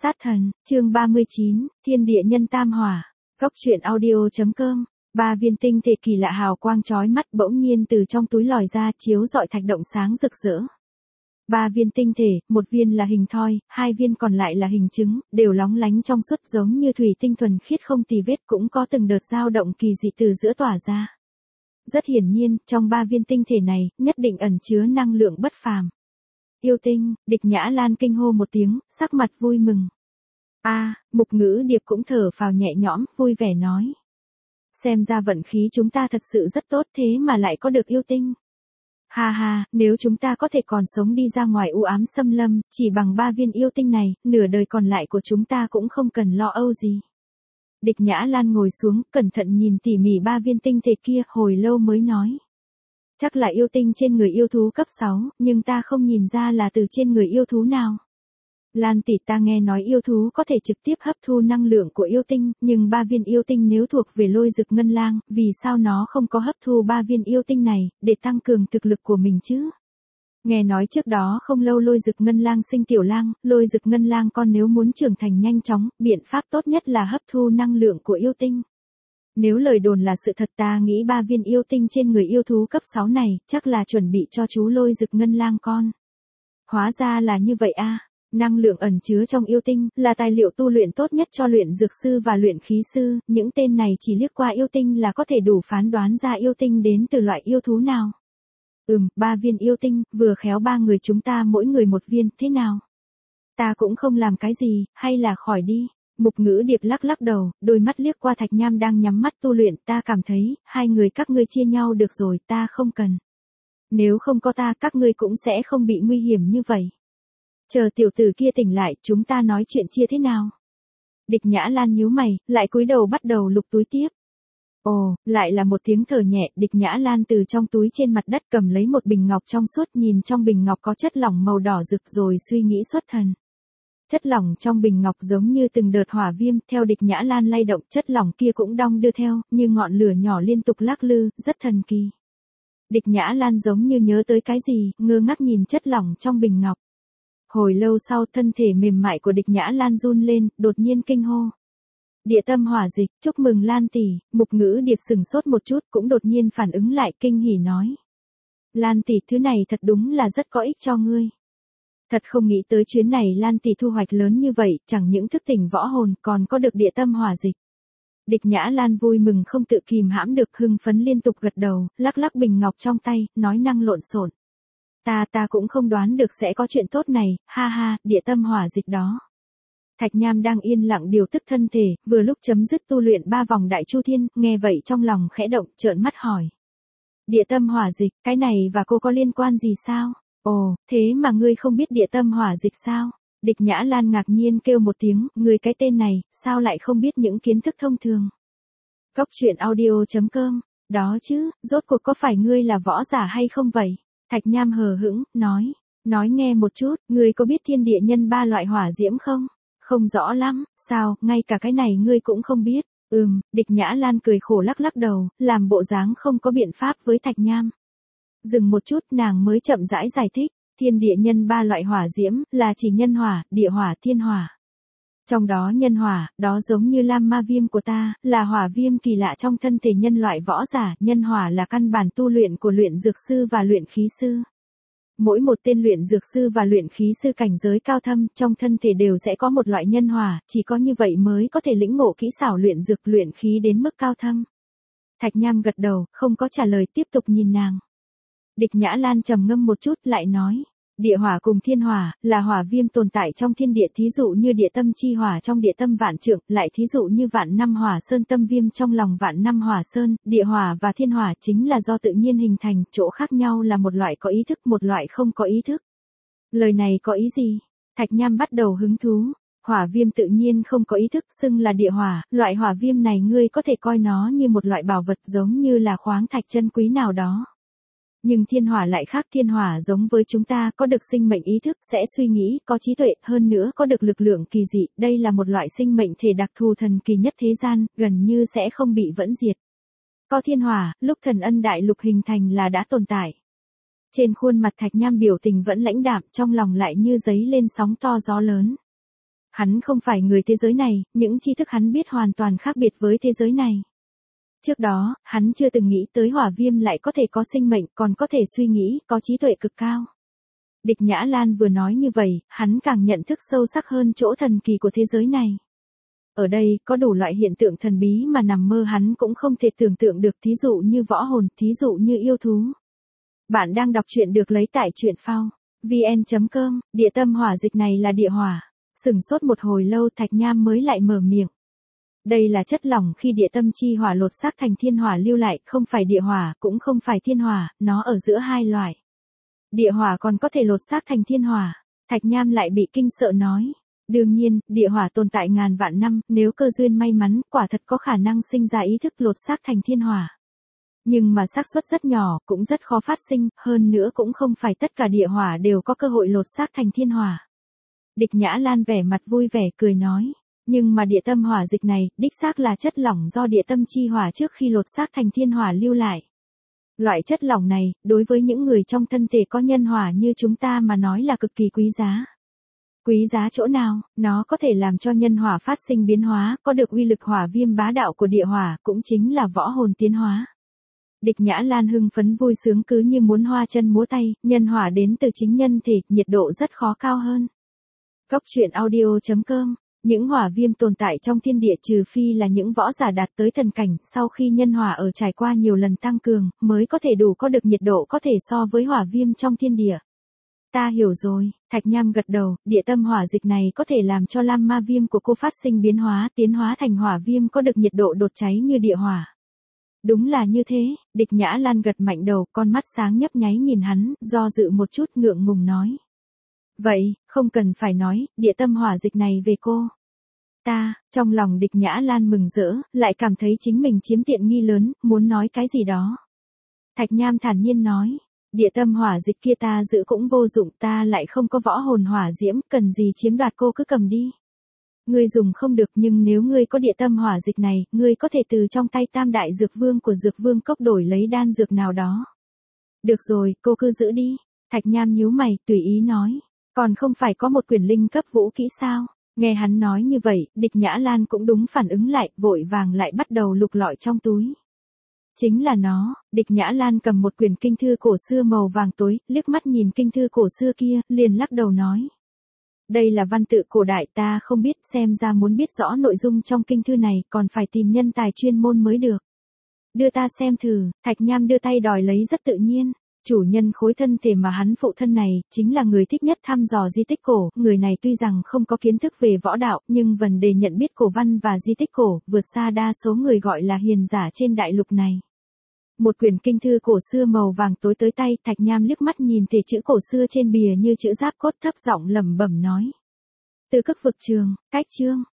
Sát thần, chương 39, Thiên địa nhân tam hỏa. Góc truyện audio.com. Ba viên tinh thể kỳ lạ hào quang chói mắt bỗng nhiên từ trong túi lòi ra, chiếu rọi thạch động sáng rực rỡ. Ba viên tinh thể, một viên là hình thoi, hai viên còn lại là hình trứng, đều lóng lánh trong suốt giống như thủy tinh thuần khiết không tì vết, cũng có từng đợt dao động kỳ dị từ giữa tỏa ra. Rất hiển nhiên, trong ba viên tinh thể này, nhất định ẩn chứa năng lượng bất phàm. Yêu tinh, Địch Nhã Lan kinh hô một tiếng, sắc mặt vui mừng. Mục Ngữ Điệp cũng thở phào nhẹ nhõm, vui vẻ nói. Xem ra vận khí chúng ta thật sự rất tốt, thế mà lại có được yêu tinh. Ha ha, nếu chúng ta có thể còn sống đi ra ngoài u ám xâm lâm, chỉ bằng ba viên yêu tinh này, nửa đời còn lại của chúng ta cũng không cần lo âu gì. Địch Nhã Lan ngồi xuống, cẩn thận nhìn tỉ mỉ ba viên tinh thể kia, hồi lâu mới nói. Chắc là yêu tinh trên người yêu thú cấp 6, nhưng ta không nhìn ra là từ trên người yêu thú nào. Lan tỷ, ta nghe nói yêu thú có thể trực tiếp hấp thu năng lượng của yêu tinh, nhưng ba viên yêu tinh nếu thuộc về Lôi Dực Ngân Lang, vì sao nó không có hấp thu ba viên yêu tinh này, để tăng cường thực lực của mình chứ? Nghe nói trước đó không lâu Lôi Dực Ngân Lang sinh tiểu lang, Lôi Dực Ngân Lang con nếu muốn trưởng thành nhanh chóng, biện pháp tốt nhất là hấp thu năng lượng của yêu tinh. Nếu lời đồn là sự thật, ta nghĩ ba viên yêu tinh trên người yêu thú cấp 6 này, chắc là chuẩn bị cho chú Lôi Dực Ngân Lang con. Hóa ra là như vậy a. Năng lượng ẩn chứa trong yêu tinh, là tài liệu tu luyện tốt nhất cho luyện dược sư và luyện khí sư, những tên này chỉ liếc qua yêu tinh là có thể đủ phán đoán ra yêu tinh đến từ loại yêu thú nào. Ba viên yêu tinh, vừa khéo ba người chúng ta mỗi người một viên, thế nào? Ta cũng không làm cái gì, hay là khỏi đi. Mục Ngữ Điệp lắc lắc đầu, đôi mắt liếc qua Thạch Nham đang nhắm mắt tu luyện, ta cảm thấy, hai người các ngươi chia nhau được rồi, ta không cần. Nếu không có ta, các ngươi cũng sẽ không bị nguy hiểm như vậy. Chờ tiểu tử kia tỉnh lại, chúng ta nói chuyện chia thế nào? Địch Nhã Lan nhíu mày, lại cúi đầu bắt đầu lục túi tiếp. Ồ, lại là một tiếng thở nhẹ, Địch Nhã Lan từ trong túi trên mặt đất cầm lấy một bình ngọc trong suốt, nhìn trong bình ngọc có chất lỏng màu đỏ rực rồi suy nghĩ xuất thần. Chất lỏng trong bình ngọc giống như từng đợt hỏa viêm, theo Địch Nhã Lan lay động, chất lỏng kia cũng đong đưa theo, như ngọn lửa nhỏ liên tục lắc lư, rất thần kỳ. Địch Nhã Lan giống như nhớ tới cái gì, ngơ ngác nhìn chất lỏng trong bình ngọc. Hồi lâu sau, thân thể mềm mại của Địch Nhã Lan run lên, đột nhiên kinh hô. Địa tâm hỏa dịch, chúc mừng Lan tỷ. Mục Ngữ Điệp sừng sốt một chút, cũng đột nhiên phản ứng lại, kinh hỉ nói. Lan tỷ, thứ này thật đúng là rất có ích cho ngươi. Thật không nghĩ tới chuyến này Lan tỷ thu hoạch lớn như vậy, chẳng những thức tỉnh võ hồn, còn có được địa tâm hỏa dịch. Địch Nhã Lan vui mừng không tự kìm hãm được, hưng phấn liên tục gật đầu, lắc lắc bình ngọc trong tay, nói năng lộn xộn. Ta cũng không đoán được sẽ có chuyện tốt này, ha ha, địa tâm hỏa dịch đó. Thạch Nham đang yên lặng điều tức thân thể, vừa lúc chấm dứt tu luyện 3 vòng đại chu thiên, nghe vậy trong lòng khẽ động, trợn mắt hỏi. Địa tâm hỏa dịch, cái này và cô có liên quan gì sao? Ồ, thế mà ngươi không biết địa tâm hỏa dịch sao? Địch Nhã Lan ngạc nhiên kêu một tiếng, ngươi cái tên này, sao lại không biết những kiến thức thông thường? Góc truyện audio.com, đó chứ, rốt cuộc có phải ngươi là võ giả hay không vậy? Thạch Nham hờ hững, nói nghe một chút, ngươi có biết thiên địa nhân 3 loại hỏa diễm không? Không rõ lắm, sao, ngay cả cái này ngươi cũng không biết? Địch Nhã Lan cười khổ lắc lắc đầu, làm bộ dáng không có biện pháp với Thạch Nham. Dừng một chút, nàng mới chậm rãi giải thích, thiên địa nhân 3 loại hỏa diễm, là chỉ nhân hỏa, địa hỏa, thiên hỏa. Trong đó nhân hỏa, đó giống như lam ma viêm của ta, là hỏa viêm kỳ lạ trong thân thể nhân loại võ giả, nhân hỏa là căn bản tu luyện của luyện dược sư và luyện khí sư. Mỗi một tên luyện dược sư và luyện khí sư cảnh giới cao thâm, trong thân thể đều sẽ có một loại nhân hỏa, chỉ có như vậy mới có thể lĩnh ngộ kỹ xảo luyện dược luyện khí đến mức cao thâm. Thạch Nham gật đầu, không có trả lời, tiếp tục nhìn nàng. Địch Nhã Lan trầm ngâm một chút, lại nói. Địa hỏa cùng thiên hỏa, là hỏa viêm tồn tại trong thiên địa, thí dụ như địa tâm chi hỏa trong địa tâm vạn trượng, lại thí dụ như vạn năm hỏa sơn tâm viêm trong lòng vạn năm hỏa sơn, địa hỏa và thiên hỏa chính là do tự nhiên hình thành, chỗ khác nhau là một loại có ý thức, một loại không có ý thức. Lời này có ý gì? Thạch Nham bắt đầu hứng thú. Hỏa viêm tự nhiên không có ý thức, xưng là địa hỏa, loại hỏa viêm này ngươi có thể coi nó như một loại bảo vật giống như là khoáng thạch chân quý nào đó. Nhưng thiên hỏa lại khác, thiên hỏa giống với chúng ta, có được sinh mệnh ý thức, sẽ suy nghĩ, có trí tuệ, hơn nữa có được lực lượng kỳ dị, đây là một loại sinh mệnh thể đặc thù thần kỳ nhất thế gian, gần như sẽ không bị vẫn diệt. Có thiên hỏa, lúc Thần Ân Đại Lục hình thành là đã tồn tại. Trên khuôn mặt Thạch Nham biểu tình vẫn lãnh đạm, trong lòng lại như giấy lên sóng to gió lớn. Hắn không phải người thế giới này, những tri thức hắn biết hoàn toàn khác biệt với thế giới này. Trước đó, hắn chưa từng nghĩ tới hỏa viêm lại có thể có sinh mệnh, còn có thể suy nghĩ, có trí tuệ cực cao. Địch Nhã Lan vừa nói như vậy, hắn càng nhận thức sâu sắc hơn chỗ thần kỳ của thế giới này. Ở đây, có đủ loại hiện tượng thần bí mà nằm mơ hắn cũng không thể tưởng tượng được, thí dụ như võ hồn, thí dụ như yêu thú. Bạn đang đọc truyện được lấy tại truyện phao vn.com, địa tâm hỏa dịch này là địa hỏa. Sửng sốt một hồi lâu Thạch Nham mới lại mở miệng. Đây là chất lỏng khi địa tâm chi hỏa lột xác thành thiên hỏa lưu lại, không phải địa hỏa, cũng không phải thiên hỏa, nó ở giữa hai loại. Địa hỏa còn có thể lột xác thành thiên hỏa. Thạch Nham lại bị kinh sợ nói. Đương nhiên, địa hỏa tồn tại ngàn vạn năm, nếu cơ duyên may mắn, quả thật có khả năng sinh ra ý thức lột xác thành thiên hỏa. Nhưng mà xác suất rất nhỏ, cũng rất khó phát sinh, hơn nữa cũng không phải tất cả địa hỏa đều có cơ hội lột xác thành thiên hỏa. Địch Nhã Lan vẻ mặt vui vẻ cười nói. Nhưng mà địa tâm hỏa dịch này, đích xác là chất lỏng do địa tâm chi hỏa trước khi lột xác thành thiên hỏa lưu lại. Loại chất lỏng này, đối với những người trong thân thể có nhân hỏa như chúng ta mà nói là cực kỳ quý giá. Quý giá chỗ nào, nó có thể làm cho nhân hỏa phát sinh biến hóa, có được uy lực hỏa viêm bá đạo của địa hỏa, cũng chính là võ hồn tiến hóa. Địch Nhã Lan hưng phấn vui sướng cứ như muốn hoa chân múa tay, nhân hỏa đến từ chính nhân thể, nhiệt độ rất khó cao hơn. Cốc truyện audio.com. Những hỏa viêm tồn tại trong thiên địa trừ phi là những võ giả đạt tới thần cảnh, sau khi nhân hỏa ở trải qua nhiều lần tăng cường, mới có thể đủ có được nhiệt độ có thể so với hỏa viêm trong thiên địa. Ta hiểu rồi, Thạch Nham gật đầu, địa tâm hỏa dịch này có thể làm cho lam ma viêm của cô phát sinh biến hóa, tiến hóa thành hỏa viêm có được nhiệt độ đốt cháy như địa hỏa. Đúng là như thế, Địch Nhã Lan gật mạnh đầu, con mắt sáng nhấp nháy nhìn hắn, do dự một chút ngượng ngùng nói. Vậy, không cần phải nói, địa tâm hỏa dịch này về cô. Trong lòng Địch Nhã Lan mừng rỡ, lại cảm thấy chính mình chiếm tiện nghi lớn, muốn nói cái gì đó. Thạch Nham thản nhiên nói, địa tâm hỏa dịch kia ta giữ cũng vô dụng, ta lại không có võ hồn hỏa diễm, cần gì chiếm đoạt, cô cứ cầm đi. Ngươi dùng không được, nhưng nếu ngươi có địa tâm hỏa dịch này, ngươi có thể từ trong tay tam đại dược vương của dược vương cốc đổi lấy đan dược nào đó. Được rồi, cô cứ giữ đi. Thạch Nham nhíu mày, tùy ý nói. Còn không phải có một quyển linh cấp vũ kỹ sao? Nghe hắn nói như vậy, Địch Nhã Lan cũng đúng phản ứng lại, vội vàng lại bắt đầu lục lọi trong túi. Chính là nó, Địch Nhã Lan cầm một quyển kinh thư cổ xưa màu vàng tối, liếc mắt nhìn kinh thư cổ xưa kia, liền lắc đầu nói. Đây là văn tự cổ đại, ta không biết, xem ra muốn biết rõ nội dung trong kinh thư này, còn phải tìm nhân tài chuyên môn mới được. Đưa ta xem thử, Thạch Nham đưa tay đòi lấy rất tự nhiên. Chủ nhân khối thân thể mà hắn phụ thân này, chính là người thích nhất thăm dò di tích cổ, người này tuy rằng không có kiến thức về võ đạo, nhưng vấn đề nhận biết cổ văn và di tích cổ, vượt xa đa số người gọi là hiền giả trên đại lục này. Một quyển kinh thư cổ xưa màu vàng tối tới tay, Thạch Nham liếc mắt nhìn thể chữ cổ xưa trên bìa như chữ giáp cốt, thấp giọng lẩm bẩm nói. Từ Cực Vực Trường, cách chương,